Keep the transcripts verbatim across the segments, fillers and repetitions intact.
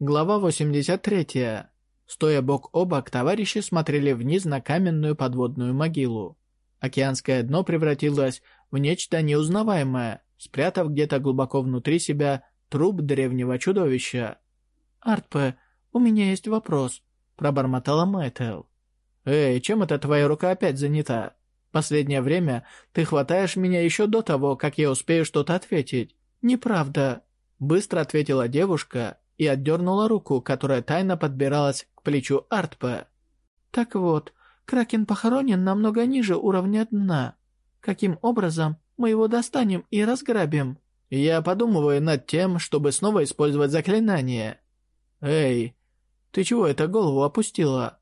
Глава восемьдесят третья. Стоя бок о бок, товарищи смотрели вниз на каменную подводную могилу. Океанское дно превратилось в нечто неузнаваемое, спрятав где-то глубоко внутри себя труп древнего чудовища. «Артпе, у меня есть вопрос», — пробормотала Мэтэл. «Эй, чем это твоя рука опять занята? Последнее время ты хватаешь меня еще до того, как я успею что-то ответить». «Неправда», — быстро ответила девушка и отдернула руку, которая тайно подбиралась к плечу Артпе. «Так вот, Кракен похоронен намного ниже уровня дна. Каким образом мы его достанем и разграбим?» «Я подумываю над тем, чтобы снова использовать заклинание». «Эй, ты чего это голову опустила?»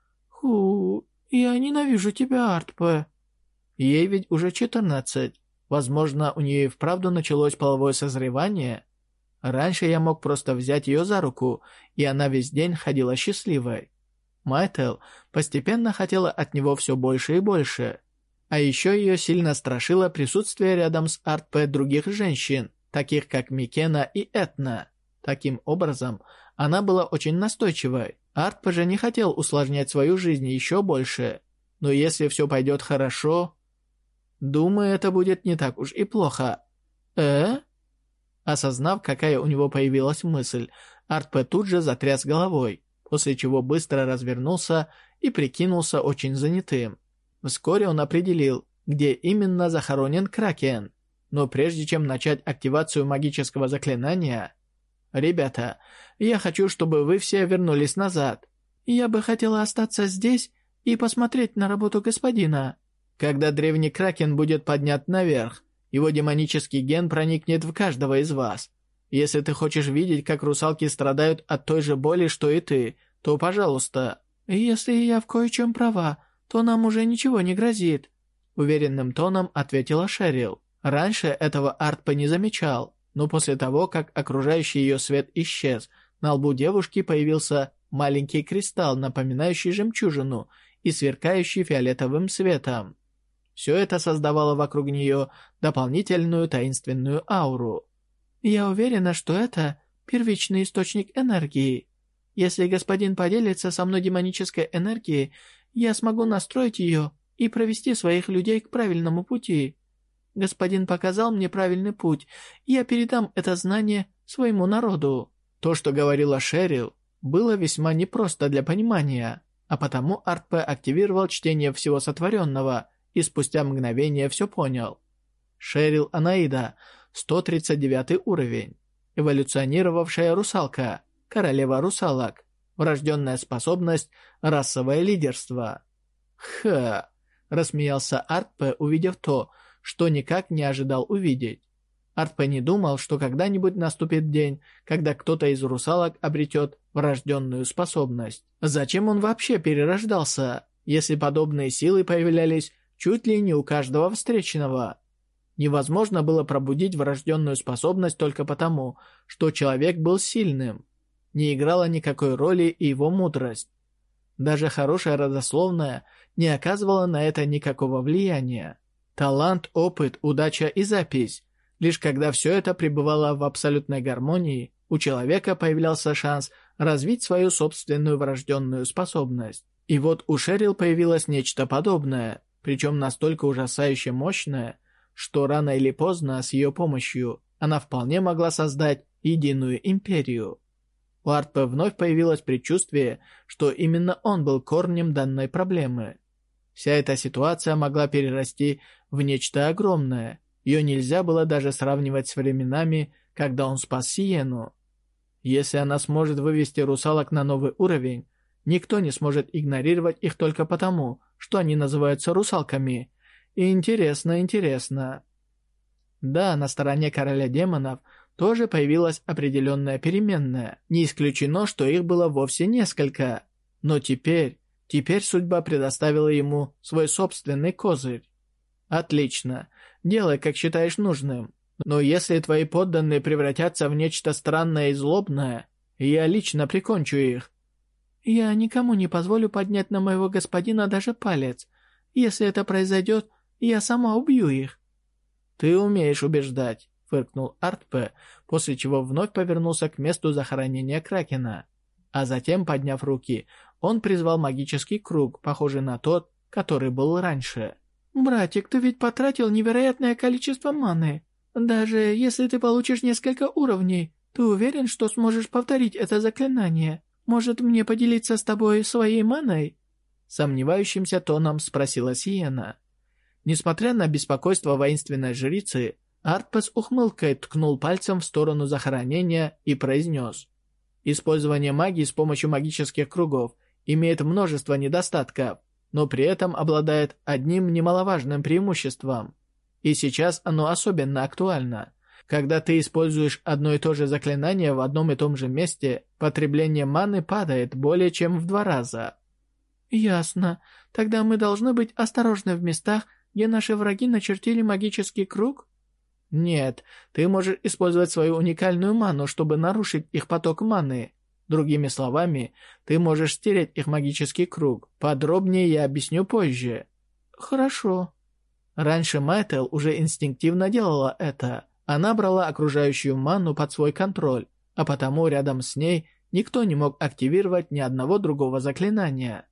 «Ху, я ненавижу тебя, Артпе». Ей ведь уже четырнадцать. Возможно, у нее и вправду началось половое созревание. Раньше я мог просто взять ее за руку, и она весь день ходила счастливой. Майтел постепенно хотела от него все больше и больше. А еще ее сильно страшило присутствие рядом с Артпе других женщин, таких как Микена и Этна. Таким образом, она была очень настойчивой. Артпе же не хотел усложнять свою жизнь еще больше. Но если все пойдет хорошо... Думаю, это будет не так уж и плохо. Э? Осознав, какая у него появилась мысль, Артпе тут же затряс головой, после чего быстро развернулся и прикинулся очень занятым. Вскоре он определил, где именно захоронен Кракен. Но прежде чем начать активацию магического заклинания... «Ребята, я хочу, чтобы вы все вернулись назад. Я бы хотела остаться здесь и посмотреть на работу господина. Когда древний Кракен будет поднят наверх, его демонический ген проникнет в каждого из вас. Если ты хочешь видеть, как русалки страдают от той же боли, что и ты, то, пожалуйста». «Если я в кое-чем права, то нам уже ничего не грозит», — уверенным тоном ответила Шерил. Раньше этого Артпе не замечал, но после того, как окружающий ее свет исчез, на лбу девушки появился маленький кристалл, напоминающий жемчужину и сверкающий фиолетовым светом. Все это создавало вокруг нее дополнительную таинственную ауру. «Я уверена, что это первичный источник энергии. Если господин поделится со мной демонической энергией, я смогу настроить ее и провести своих людей к правильному пути. Господин показал мне правильный путь, и я передам это знание своему народу». То, что говорила Шерил, было весьма непросто для понимания, а потому Артпе активировал чтение всего сотворенного и спустя мгновение все понял. Шерил Анаида, сто тридцать девятый уровень, эволюционировавшая русалка, королева русалок, врожденная способность расовое лидерство. «Ха!» — рассмеялся Артпе, увидев то, что никак не ожидал увидеть. Артпе не думал, что когда-нибудь наступит день, когда кто-то из русалок обретет врожденную способность. Зачем он вообще перерождался, если подобные силы появлялись чуть ли не у каждого встречного? Невозможно было пробудить врожденную способность только потому, что человек был сильным. Не играла никакой роли и его мудрость. Даже хорошая родословная не оказывала на это никакого влияния. Талант, опыт, удача и запись. Лишь когда все это пребывало в абсолютной гармонии, у человека появлялся шанс развить свою собственную врожденную способность. И вот у Шерил появилось нечто подобное, причем настолько ужасающе мощное, что рано или поздно с ее помощью она вполне могла создать единую империю. У Артпе вновь появилось предчувствие, что именно он был корнем данной проблемы. Вся эта ситуация могла перерасти в нечто огромное. Ее нельзя было даже сравнивать с временами, когда он спас Сиену. Если она сможет вывести русалок на новый уровень, никто не сможет игнорировать их только потому, что они называются русалками. И интересно, интересно. Да, на стороне короля демонов тоже появилась определенная переменная. Не исключено, что их было вовсе несколько. Но теперь, теперь судьба предоставила ему свой собственный козырь. Отлично. Делай, как считаешь нужным. Но если твои подданные превратятся в нечто странное и злобное, я лично прикончу их. Я никому не позволю поднять на моего господина даже палец. Если это произойдет, я сама убью их. Ты умеешь убеждать, фыркнул Артпе, после чего вновь повернулся к месту захоронения Кракена. А затем, подняв руки, он призвал магический круг, похожий на тот, который был раньше. «Братик, ты ведь потратил невероятное количество маны. Даже если ты получишь несколько уровней, ты уверен, что сможешь повторить это заклинание? Может, мне поделиться с тобой своей маной?» Сомневающимся тоном спросила Сиена. Несмотря на беспокойство воинственной жрицы, Артпе с ухмылкой ткнул пальцем в сторону захоронения и произнес: «Использование магии с помощью магических кругов имеет множество недостатков, но при этом обладает одним немаловажным преимуществом. И сейчас оно особенно актуально. Когда ты используешь одно и то же заклинание в одном и том же месте, потребление маны падает более чем в два раза». «Ясно. Тогда мы должны быть осторожны в местах, где наши враги начертили магический круг?» «Нет, ты можешь использовать свою уникальную ману, чтобы нарушить их поток маны. Другими словами, ты можешь стереть их магический круг. Подробнее я объясню позже». «Хорошо». Раньше Майтел уже инстинктивно делала это. Она брала окружающую ману под свой контроль, а потому рядом с ней никто не мог активировать ни одного другого заклинания.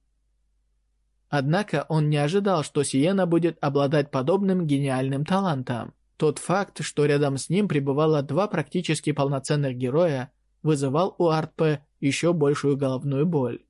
Однако он не ожидал, что Сиена будет обладать подобным гениальным талантом. Тот факт, что рядом с ним пребывало два практически полноценных героя, вызывал у Артпе еще большую головную боль.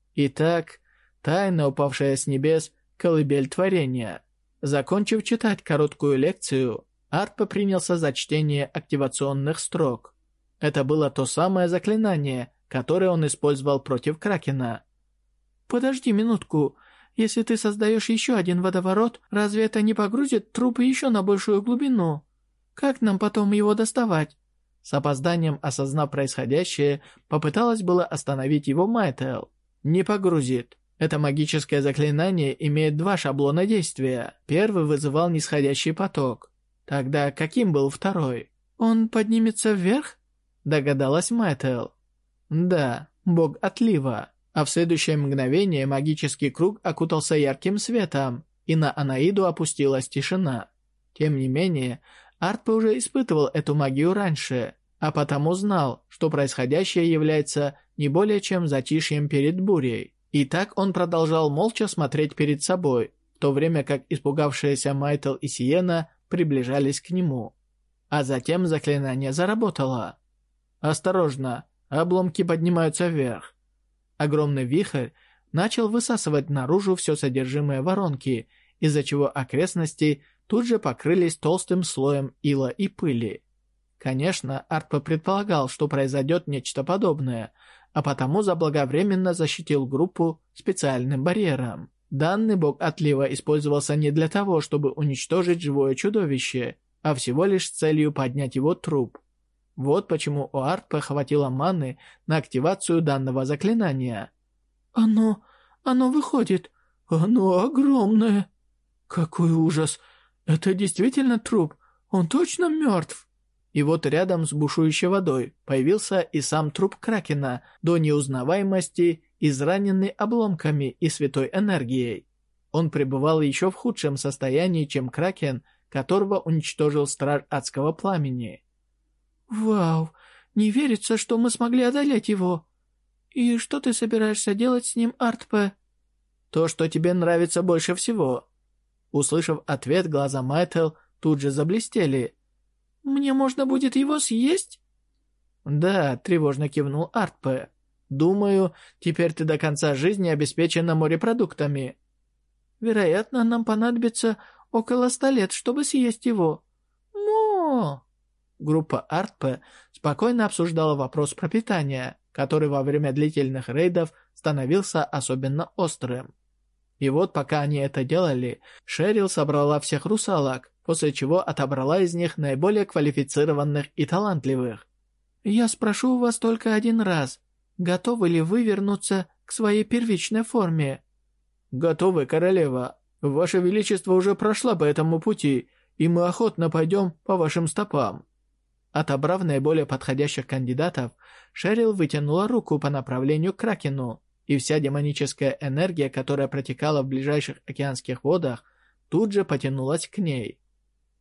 Итак, тайна, упавшая с небес, колыбель творения. Закончив читать короткую лекцию, Артпе принялся за чтение активационных строк. Это было то самое заклинание, которое он использовал против Кракена. «Подожди минутку. Если ты создаешь еще один водоворот, разве это не погрузит трупы еще на большую глубину? Как нам потом его доставать?» С опозданием осознав происходящее, попыталась было остановить его Майтел. «Не погрузит. Это магическое заклинание имеет два шаблона действия. Первый вызывал нисходящий поток. Тогда каким был второй?» «Он поднимется вверх?» Догадалась Майтел. «Да, бог отлива». А в следующее мгновение магический круг окутался ярким светом, и на Анаиду опустилась тишина. Тем не менее, Артпе уже испытывал эту магию раньше, а потому знал, что происходящее является не более чем затишьем перед бурей. И так он продолжал молча смотреть перед собой, в то время как испугавшиеся Майтел и Сиена приближались к нему. А затем заклинание заработало. «Осторожно, обломки поднимаются вверх». Огромный вихрь начал высасывать наружу все содержимое воронки, из-за чего окрестности тут же покрылись толстым слоем ила и пыли. Конечно, Артпе предполагал, что произойдет нечто подобное, а потому заблаговременно защитил группу специальным барьером. Данный бог отлива использовался не для того, чтобы уничтожить живое чудовище, а всего лишь с целью поднять его труп. Вот почему у Артпе хватило маны на активацию данного заклинания. «Оно... оно выходит. Оно огромное. Какой ужас. Это действительно труп. Он точно мертв». И вот рядом с бушующей водой появился и сам труп Кракена, до неузнаваемости израненный обломками и святой энергией. Он пребывал еще в худшем состоянии, чем Кракен, которого уничтожил страж адского пламени. «Вау, не верится, что мы смогли одолеть его. И что ты собираешься делать с ним, Артпе?» «То, что тебе нравится больше всего». Услышав ответ, глаза Майтел тут же заблестели. «Мне можно будет его съесть?» «Да», — тревожно кивнул Артпе. «Думаю, теперь ты до конца жизни обеспечена морепродуктами». «Вероятно, нам понадобится около ста лет, чтобы съесть его». «Но...» Группа Артпе спокойно обсуждала вопрос пропитания, который во время длительных рейдов становился особенно острым. И вот пока они это делали, Шерил собрала всех русалок, после чего отобрала из них наиболее квалифицированных и талантливых. «Я спрошу у вас только один раз, готовы ли вы вернуться к своей первичной форме?» «Готовы, королева. Ваше Величество уже прошла по этому пути, и мы охотно пойдем по вашим стопам». Отобрав наиболее подходящих кандидатов, Шерил вытянула руку по направлению к Кракену, и вся демоническая энергия, которая протекала в ближайших океанских водах, тут же потянулась к ней.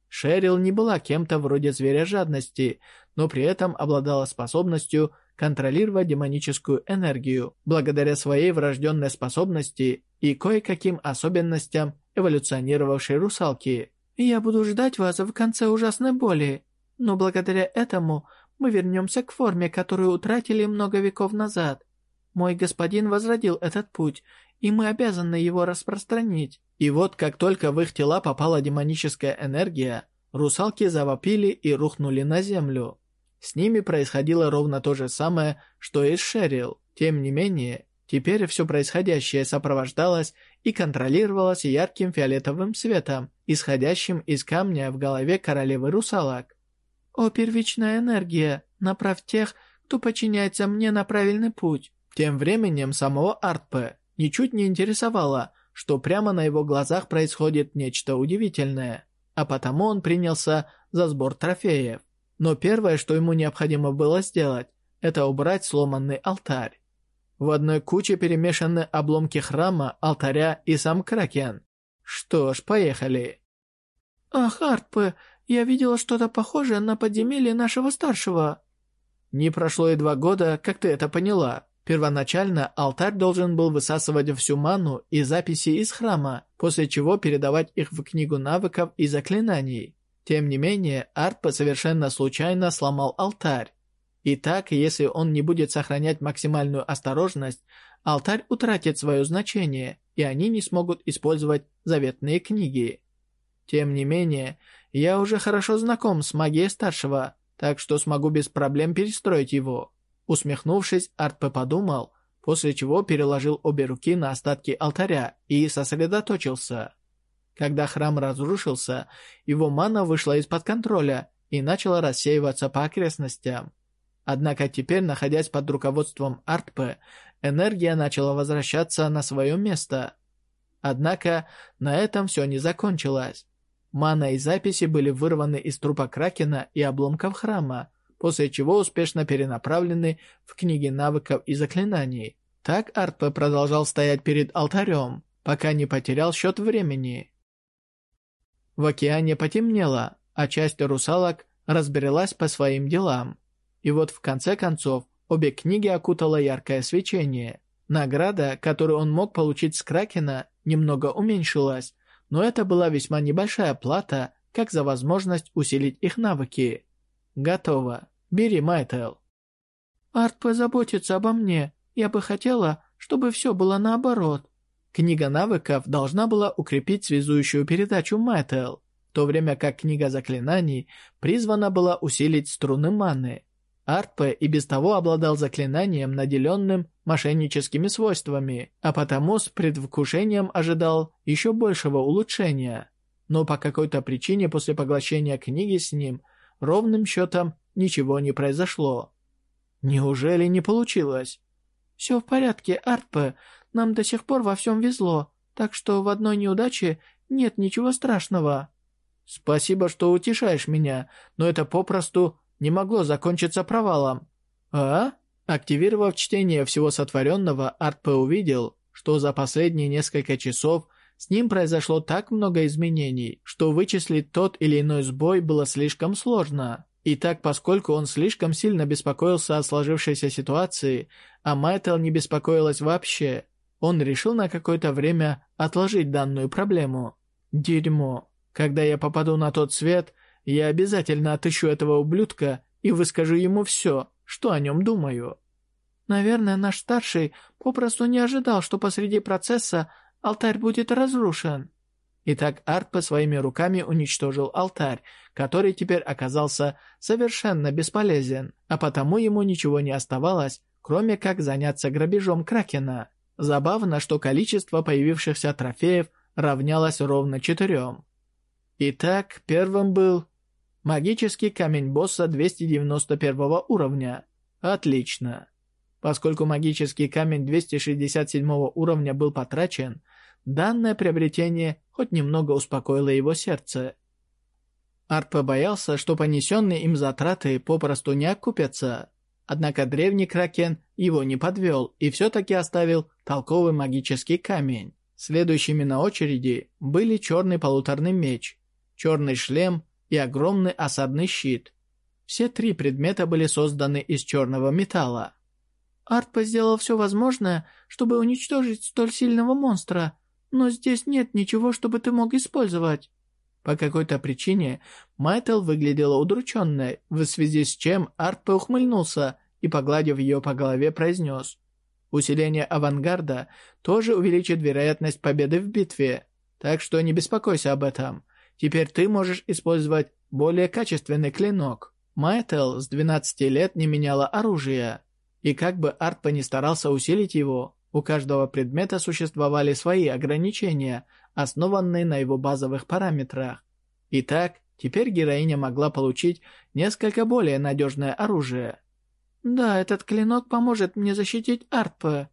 Шерил не была кем-то вроде зверя жадности, но при этом обладала способностью контролировать демоническую энергию благодаря своей врожденной способности и кое-каким особенностям эволюционировавшей русалки. «Я буду ждать вас в конце ужасной боли, но благодаря этому мы вернемся к форме, которую утратили много веков назад. Мой господин возродил этот путь, и мы обязаны его распространить». И вот как только в их тела попала демоническая энергия, русалки завопили и рухнули на землю. С ними происходило ровно то же самое, что и с Шерил. Тем не менее, теперь все происходящее сопровождалось и контролировалось ярким фиолетовым светом, исходящим из камня в голове королевы русалок. «О, первичная энергия, направь тех, кто подчиняется мне, на правильный путь». Тем временем самого Артпе ничуть не интересовало, что прямо на его глазах происходит нечто удивительное, а потому он принялся за сбор трофеев. Но первое, что ему необходимо было сделать, это убрать сломанный алтарь. В одной куче перемешаны обломки храма, алтаря и сам Кракен. Что ж, поехали. «Ах, Артпе, я видела что-то похожее на подземелье нашего старшего». Не прошло и два года, как ты это поняла. Первоначально алтарь должен был высасывать всю ману и записи из храма, после чего передавать их в книгу навыков и заклинаний. Тем не менее, Артпе совершенно случайно сломал алтарь. Итак, если он не будет сохранять максимальную осторожность, алтарь утратит свое значение, и они не смогут использовать заветные книги. Тем не менее, я уже хорошо знаком с магией старшего, так что смогу без проблем перестроить его. Усмехнувшись, Артпе подумал, после чего переложил обе руки на остатки алтаря и сосредоточился. Когда храм разрушился, его мана вышла из-под контроля и начала рассеиваться по окрестностям. Однако теперь, находясь под руководством Артпе, энергия начала возвращаться на свое место. Однако на этом все не закончилось. Мана и записи были вырваны из трупа Кракена и обломков храма, после чего успешно перенаправлены в книги навыков и заклинаний. Так Артпе продолжал стоять перед алтарем, пока не потерял счет времени. В океане потемнело, а часть русалок разбрелась по своим делам. И вот в конце концов обе книги окутало яркое свечение. Награда, которую он мог получить с Кракена, немного уменьшилась, но это была весьма небольшая плата, как за возможность усилить их навыки. Готово. Бери, Майтел. Артпе заботится обо мне. Я бы хотела, чтобы все было наоборот. Книга навыков должна была укрепить связующую передачу Майтел, в то время как книга заклинаний призвана была усилить струны маны. Артпе и без того обладал заклинанием, наделенным мошенническими свойствами, а потому с предвкушением ожидал еще большего улучшения. Но по какой-то причине после поглощения книги с ним ровным счетом ничего не произошло. Неужели не получилось? «Все в порядке, Артпе. Нам до сих пор во всем везло, так что в одной неудаче нет ничего страшного». «Спасибо, что утешаешь меня, но это попросту не могло закончиться провалом». «А?» Активировав чтение всего сотворенного, Артпе увидел, что за последние несколько часов с ним произошло так много изменений, что вычислить тот или иной сбой было слишком сложно. И так, поскольку он слишком сильно беспокоился о сложившейся ситуации, а Майтел не беспокоилась вообще, он решил на какое-то время отложить данную проблему. «Дерьмо. Когда я попаду на тот свет, я обязательно отыщу этого ублюдка и выскажу ему все, что о нем думаю». «Наверное, наш старший попросту не ожидал, что посреди процесса алтарь будет разрушен». Итак, Артпе своими руками уничтожил алтарь, который теперь оказался совершенно бесполезен, а потому ему ничего не оставалось, кроме как заняться грабежом Кракена. Забавно, что количество появившихся трофеев равнялось ровно четырем. Итак, первым был магический камень босса двести девяносто первого уровня. Отлично. Поскольку магический камень двести шестьдесят седьмого уровня был потрачен, данное приобретение хоть немного успокоило его сердце. Артпе боялся, что понесенные им затраты попросту не окупятся. Однако древний Кракен его не подвел и все-таки оставил толковый магический камень. Следующими на очереди были черный полуторный меч, черный шлем, и огромный осадный щит. Все три предмета были созданы из черного металла. Артпа сделал все возможное, чтобы уничтожить столь сильного монстра, но здесь нет ничего, чтобы ты мог использовать. По какой-то причине Майтл выглядела удрученной, в связи с чем Артпа ухмыльнулся и, погладив ее по голове, произнес: «Усиление авангарда тоже увеличит вероятность победы в битве, так что не беспокойся об этом. Теперь ты можешь использовать более качественный клинок». Майтл с двенадцати лет не меняла оружие, и как бы Артпа ни старался усилить его, у каждого предмета существовали свои ограничения, основанные на его базовых параметрах. Итак, теперь героиня могла получить несколько более надежное оружие. Да, этот клинок поможет мне защитить Артпа.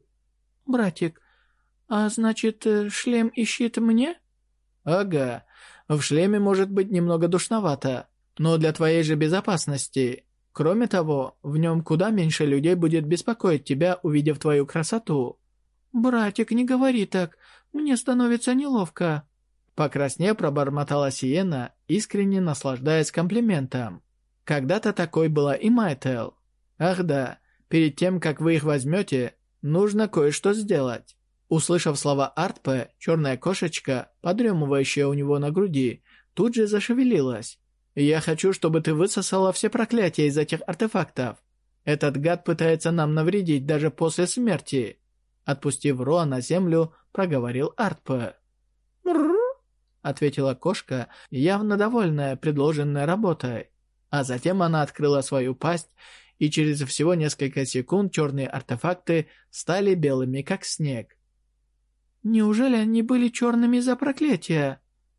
Братик, а значит, шлем и щит мне? Ага, в шлеме может быть немного душновато, но для твоей же безопасности. Кроме того, в нем куда меньше людей будет беспокоить тебя, увидев твою красоту. Братик, не говори так, мне становится неловко. Покраснев, пробормотала Сиена, искренне наслаждаясь комплиментом. Когда-то такой была и Майтл. Ах да, перед тем, как вы их возьмете, нужно кое-что сделать. Услышав слова Артпа, черная кошечка, подремывающая у него на груди, тут же зашевелилась. «Я хочу, чтобы ты высосала все проклятия из этих артефактов. Этот гад пытается нам навредить даже после смерти». Отпустив Роа на землю, проговорил Артпа. «Мрррр», — ответила кошка, явно довольная предложенной работой. А затем она открыла свою пасть, и через всего несколько секунд черные артефакты стали белыми, как снег. «Неужели они были черными из-за проклятия?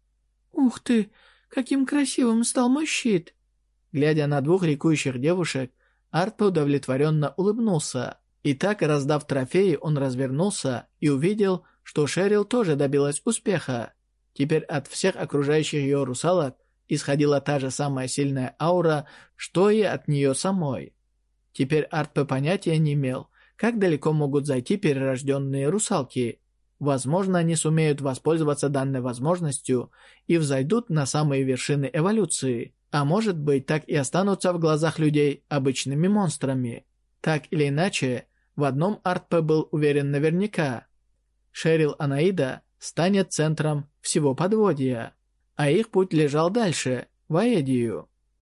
Ух ты, каким красивым стал мой щит!» Глядя на двух ликующих девушек, Артпа удовлетворенно улыбнулся. И так, раздав трофеи, он развернулся и увидел, что Шерил тоже добилась успеха. Теперь от всех окружающих ее русалок исходила та же самая сильная аура, что и от нее самой. Теперь Артпа понятия не имел, как далеко могут зайти перерожденные русалки. Возможно, они сумеют воспользоваться данной возможностью и взойдут на самые вершины эволюции, а может быть, так и останутся в глазах людей обычными монстрами. Так или иначе, в одном Артпа был уверен наверняка. Шерил Анаида станет центром всего подводья, а их путь лежал дальше, в Аэдию.